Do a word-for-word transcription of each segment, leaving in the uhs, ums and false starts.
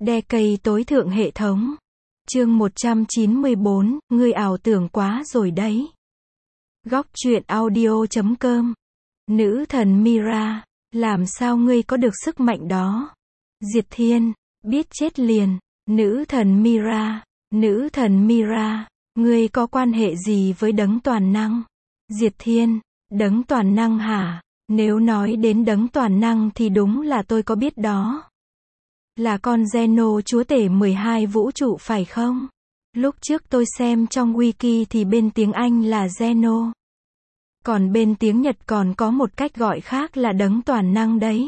Decade tối thượng hệ thống. Chương một trăm chín mươi bốn, ngươi ảo tưởng quá rồi đấy. Góc truyện audio chấm com. Nữ thần Mira, làm sao ngươi có được sức mạnh đó? Diệt Thiên, biết chết liền. Nữ thần Mira, nữ thần Mira, ngươi có quan hệ gì với đấng toàn năng? Diệt Thiên, đấng toàn năng hả? Nếu nói đến đấng toàn năng thì đúng là tôi có biết đó. Là con Zeno chúa tể mười hai vũ trụ phải không? Lúc trước tôi xem trong wiki thì bên tiếng Anh là Zeno. Còn bên tiếng Nhật còn có một cách gọi khác là đấng toàn năng đấy.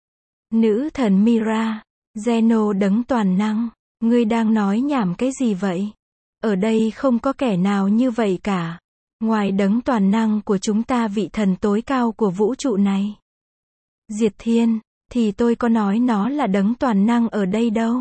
Nữ thần Mira, Zeno đấng toàn năng, ngươi đang nói nhảm cái gì vậy? Ở đây không có kẻ nào như vậy cả. Ngoài đấng toàn năng của chúng ta vị thần tối cao của vũ trụ này. Diệt Thiên, thì tôi có nói nó là đấng toàn năng ở đây đâu.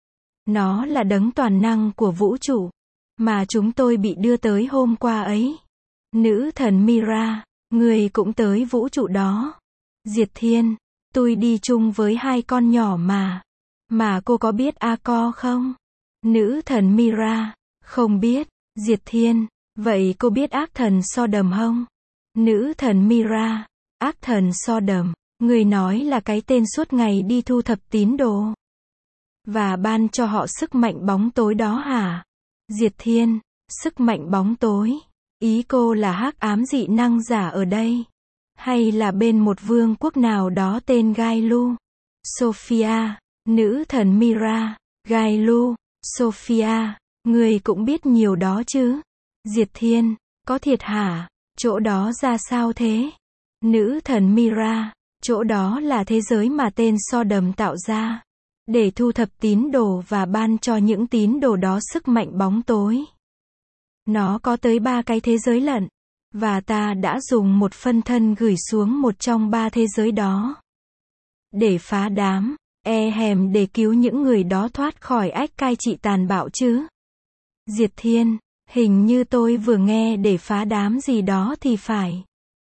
Nó là đấng toàn năng của vũ trụ, mà chúng tôi bị đưa tới hôm qua ấy. Nữ thần Mira, người cũng tới vũ trụ đó. Diệt Thiên, tôi đi chung với hai con nhỏ mà. Mà cô có biết A-co không? Nữ thần Mira, không biết. Diệt Thiên, vậy cô biết ác thần Sodom không? Nữ thần Mira, ác thần Sodom, người nói là cái tên suốt ngày đi thu thập tín đồ và ban cho họ sức mạnh bóng tối đó hả? Diệt Thiên, sức mạnh bóng tối, ý cô là hắc ám dị năng giả ở đây, hay là bên một vương quốc nào đó tên Gailu? Sophia, nữ thần Mira, Gailu, Sophia, người cũng biết nhiều đó chứ? Diệt Thiên, có thiệt hả? Chỗ đó ra sao thế? Nữ thần Mira, chỗ đó là thế giới mà tên Sodom tạo ra, để thu thập tín đồ và ban cho những tín đồ đó sức mạnh bóng tối. Nó có tới ba cái thế giới lận, và ta đã dùng một phân thân gửi xuống một trong ba thế giới đó, để phá đám, e hèm để cứu những người đó thoát khỏi ách cai trị tàn bạo chứ. Diệt Thiên, hình như tôi vừa nghe để phá đám gì đó thì phải.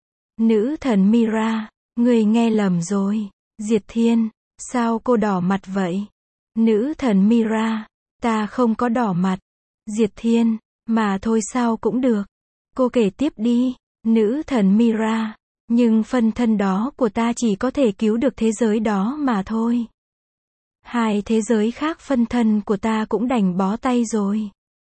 Nữ thần Mira, người nghe lầm rồi. Diệt Thiên, sao cô đỏ mặt vậy? Nữ thần Mira, ta không có đỏ mặt. Diệt Thiên, mà thôi sao cũng được. Cô kể tiếp đi. Nữ thần Mira, nhưng phân thân đó của ta chỉ có thể cứu được thế giới đó mà thôi. Hai thế giới khác phân thân của ta cũng đành bó tay rồi.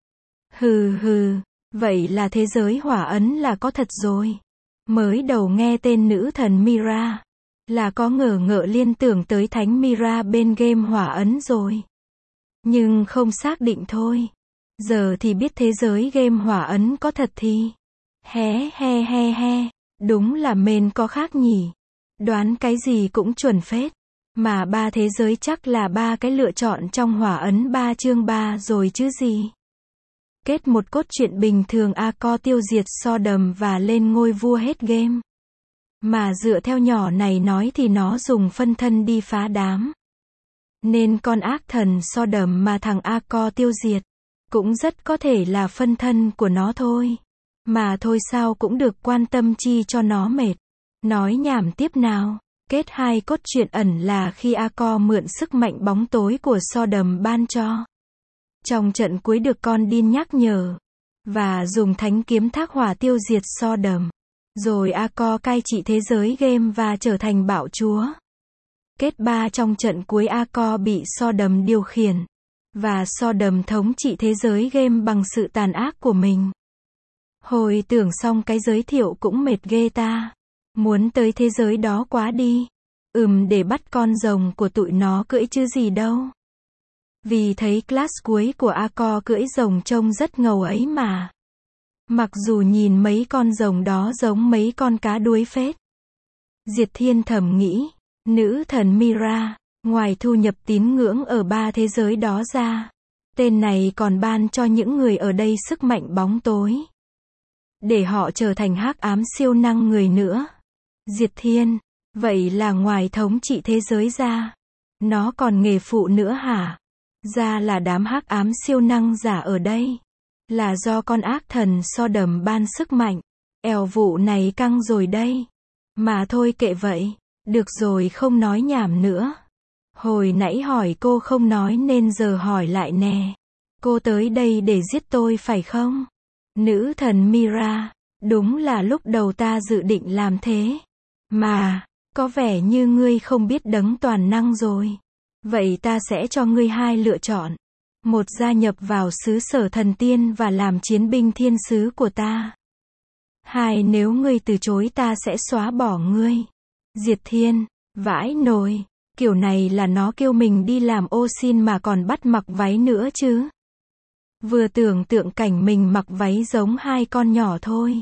Hừ hừ, vậy là thế giới hỏa ấn là có thật rồi. Mới đầu nghe tên nữ thần Mira, là có ngờ ngợ liên tưởng tới thánh Mira bên game hỏa ấn rồi. Nhưng không xác định thôi. Giờ thì biết thế giới game hỏa ấn có thật thì. Hé he he he, đúng là mền có khác nhỉ. Đoán cái gì cũng chuẩn phết. Mà ba thế giới chắc là ba cái lựa chọn trong hỏa ấn ba chương ba rồi chứ gì. Kết một cốt truyện bình thường A-co tiêu diệt Sodom và lên ngôi vua hết game. Mà dựa theo nhỏ này nói thì nó dùng phân thân đi phá đám. Nên con ác thần Sodom mà thằng A-co tiêu diệt, cũng rất có thể là phân thân của nó thôi. Mà thôi sao cũng được, quan tâm chi cho nó mệt. Nói nhảm tiếp nào. Kết hai cốt truyện ẩn là khi A-co mượn sức mạnh bóng tối của Sodom ban cho. Trong trận cuối được con Din nhắc nhở, và dùng thánh kiếm thác hỏa tiêu diệt Sodom. Rồi A-co cai trị thế giới game và trở thành bạo chúa. Kết ba trong trận cuối A-co bị Sodom điều khiển, và Sodom thống trị thế giới game bằng sự tàn ác của mình. Hồi tưởng xong cái giới thiệu cũng mệt ghê ta. Muốn tới thế giới đó quá đi. Ừm để bắt con rồng của tụi nó cưỡi chứ gì đâu. Vì thấy class cuối của A-co cưỡi rồng trông rất ngầu ấy mà. Mặc dù nhìn mấy con rồng đó giống mấy con cá đuối phết. Diệt Thiên thầm nghĩ, nữ thần Mira, ngoài thu nhập tín ngưỡng ở ba thế giới đó ra, tên này còn ban cho những người ở đây sức mạnh bóng tối. Để họ trở thành hắc ám siêu năng người nữa. Diệt Thiên, vậy là ngoài thống trị thế giới ra, nó còn nghề phụ nữa hả? Ra là đám hắc ám siêu năng giả ở đây là do con ác thần Sodom ban sức mạnh. Eo vụ này căng rồi đây. Mà thôi kệ vậy. Được rồi, không nói nhảm nữa. Hồi nãy hỏi cô không nói nên giờ hỏi lại nè. Cô tới đây để giết tôi phải không? Nữ thần Mira, đúng là lúc đầu ta dự định làm thế. Mà, có vẻ như ngươi không biết đấng toàn năng rồi. Vậy ta sẽ cho ngươi hai lựa chọn. Một, gia nhập vào xứ sở thần tiên và làm chiến binh thiên sứ của ta. Hai, nếu ngươi từ chối ta sẽ xóa bỏ ngươi. Diệt Thiên, vãi nồi, kiểu này là nó kêu mình đi làm ô xin mà còn bắt mặc váy nữa chứ. Vừa tưởng tượng cảnh mình mặc váy giống hai con nhỏ thôi.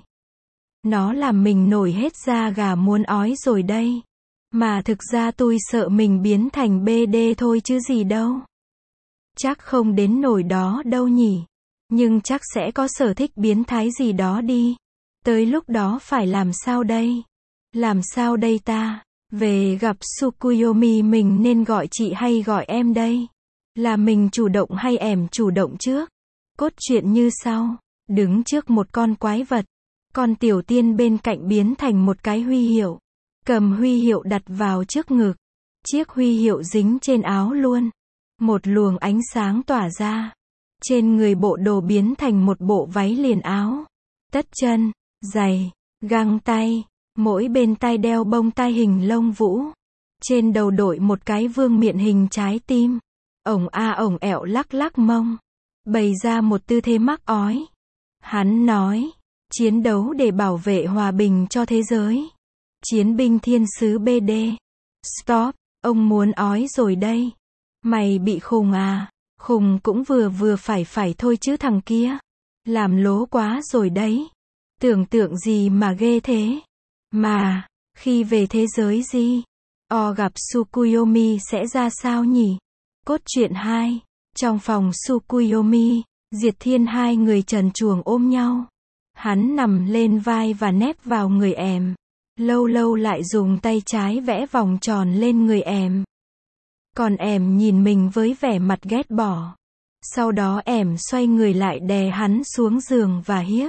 Nó làm mình nổi hết da gà muốn ói rồi đây. Mà thực ra tôi sợ mình biến thành bê đê thôi chứ gì đâu. Chắc không đến nổi đó đâu nhỉ. Nhưng chắc sẽ có sở thích biến thái gì đó đi. Tới lúc đó phải làm sao đây? Làm sao đây ta? Về gặp Tsukuyomi mình nên gọi chị hay gọi em đây? Là mình chủ động hay em chủ động trước? Cốt truyện như sau. Đứng trước một con quái vật. Con tiểu tiên bên cạnh biến thành một cái huy hiệu. Cầm huy hiệu đặt vào trước ngực. Chiếc huy hiệu dính trên áo luôn. Một luồng ánh sáng tỏa ra. Trên người bộ đồ biến thành một bộ váy liền áo. Tất chân, giày, găng tay. Mỗi bên tai đeo bông tai hình lông vũ. Trên đầu đội một cái vương miện hình trái tim. Ổng a ổng ẹo lắc lắc mông. Bày ra một tư thế mắc ói. Hắn nói, chiến đấu để bảo vệ hòa bình cho thế giới. Chiến binh thiên sứ bê đê. Stop, ông muốn ói rồi đây. Mày bị khùng à? Khùng cũng vừa vừa phải phải thôi chứ thằng kia. Làm lố quá rồi đấy. Tưởng tượng gì mà ghê thế. Mà, khi về thế giới gì? O gặp Tsukuyomi sẽ ra sao nhỉ? Cốt truyện hai. Trong phòng Tsukuyomi, Diệt Thiên hai người trần truồng ôm nhau. Hắn nằm lên vai và nép vào người em. Lâu lâu lại dùng tay trái vẽ vòng tròn lên người em. Còn em nhìn mình với vẻ mặt ghét bỏ. Sau đó em xoay người lại đè hắn xuống giường và hiếp.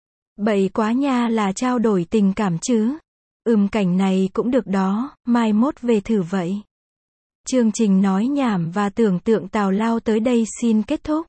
Bậy quá nha, là trao đổi tình cảm chứ. Ừm, cảnh này cũng được đó, mai mốt về thử vậy. Chương trình nói nhảm và tưởng tượng tào lao tới đây xin kết thúc.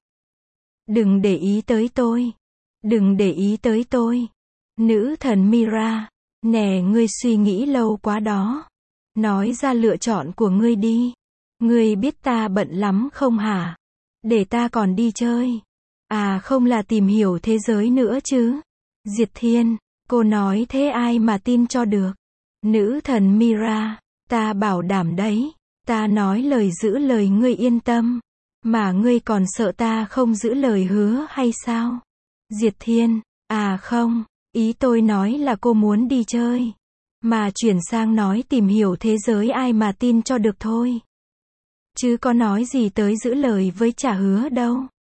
Đừng để ý tới tôi. Đừng để ý tới tôi. Nữ thần Mira, nè ngươi suy nghĩ lâu quá đó. Nói ra lựa chọn của ngươi đi. Ngươi biết ta bận lắm không hả? Để ta còn đi chơi. À không, là tìm hiểu thế giới nữa chứ. Diệt Thiên, cô nói thế ai mà tin cho được. Nữ thần Mira, ta bảo đảm đấy. Ta nói lời giữ lời, ngươi yên tâm. Mà ngươi còn sợ ta không giữ lời hứa hay sao? Diệt Thiên, à không, ý tôi nói là cô muốn đi chơi. Mà chuyển sang nói tìm hiểu thế giới ai mà tin cho được thôi. Chứ có nói gì tới giữ lời với trả hứa đâu.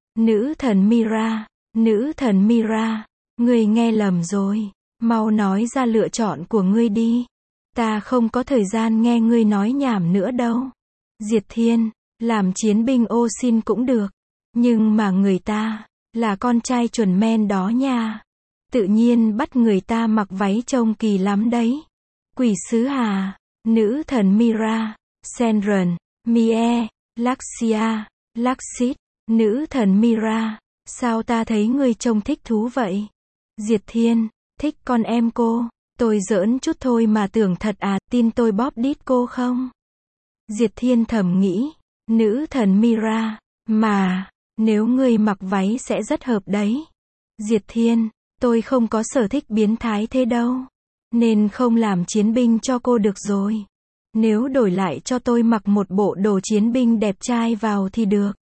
Nữ thần Mira, nữ thần Mira, ngươi nghe lầm rồi. Mau nói ra lựa chọn của ngươi đi. Ta không có thời gian nghe ngươi nói nhảm nữa đâu. Diệt Thiên, làm chiến binh ô xin cũng được. Nhưng mà người ta, là con trai chuẩn men đó nha. Tự nhiên bắt người ta mặc váy trông kỳ lắm đấy. Quỷ sứ hà, nữ thần Mira, Senran, Mie, Laxia, Laxit, nữ thần Mira, sao ta thấy ngươi trông thích thú vậy? Diệt Thiên, thích con em cô, tôi giỡn chút thôi mà tưởng thật à, tin tôi bóp đít cô không? Diệt Thiên thầm nghĩ, nữ thần Mira, mà, nếu ngươi mặc váy sẽ rất hợp đấy. Diệt Thiên, tôi không có sở thích biến thái thế đâu, nên không làm chiến binh cho cô được rồi. Nếu đổi lại cho tôi mặc một bộ đồ chiến binh đẹp trai vào thì được.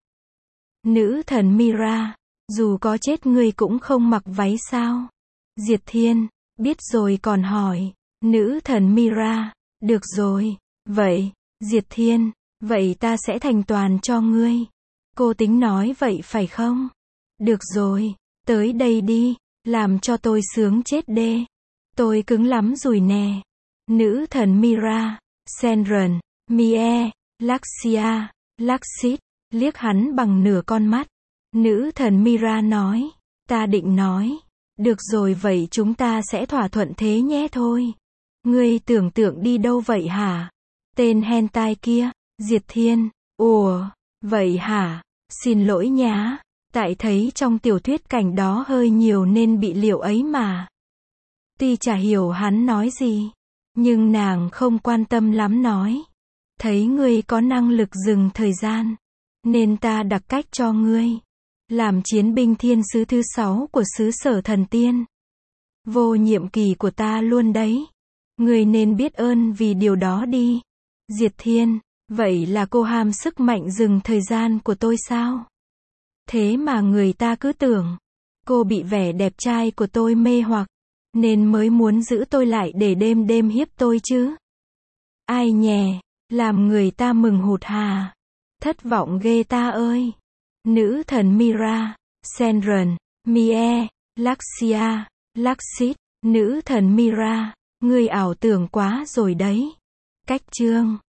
Nữ thần Mira, dù có chết ngươi cũng không mặc váy sao? Diệt Thiên, biết rồi còn hỏi. Nữ thần Mira, được rồi, vậy, Diệt Thiên, vậy ta sẽ thành toàn cho ngươi. Cô tính nói vậy phải không? Được rồi, tới đây đi, làm cho tôi sướng chết đê. Tôi cứng lắm rồi nè. Nữ thần Mira, Senran, Mie, Laxia, Laxit, liếc hắn bằng nửa con mắt. Nữ thần Mira nói, ta định nói, được rồi vậy chúng ta sẽ thỏa thuận thế nhé thôi. Ngươi tưởng tượng đi đâu vậy hả? Tên hentai kia, Diệt Thiên, ủa, vậy hả? Xin lỗi nhá, tại thấy trong tiểu thuyết cảnh đó hơi nhiều nên bị liệu ấy mà. Tuy chả hiểu hắn nói gì, nhưng nàng không quan tâm lắm nói. Thấy ngươi có năng lực dừng thời gian, nên ta đặc cách cho ngươi. Làm chiến binh thiên sứ thứ sáu của xứ sở thần tiên. Vô nhiệm kỳ của ta luôn đấy. Ngươi nên biết ơn vì điều đó đi. Diệt Thiên, vậy là cô ham sức mạnh dừng thời gian của tôi sao? Thế mà người ta cứ tưởng, cô bị vẻ đẹp trai của tôi mê hoặc, nên mới muốn giữ tôi lại để đêm đêm hiếp tôi chứ. Ai nhè, làm người ta mừng hụt hà. Thất vọng ghê ta ơi. Nữ thần Mira, Senran, Mie, Laxia, Laxit, nữ thần Mira, ngươi ảo tưởng quá rồi đấy. Cách chương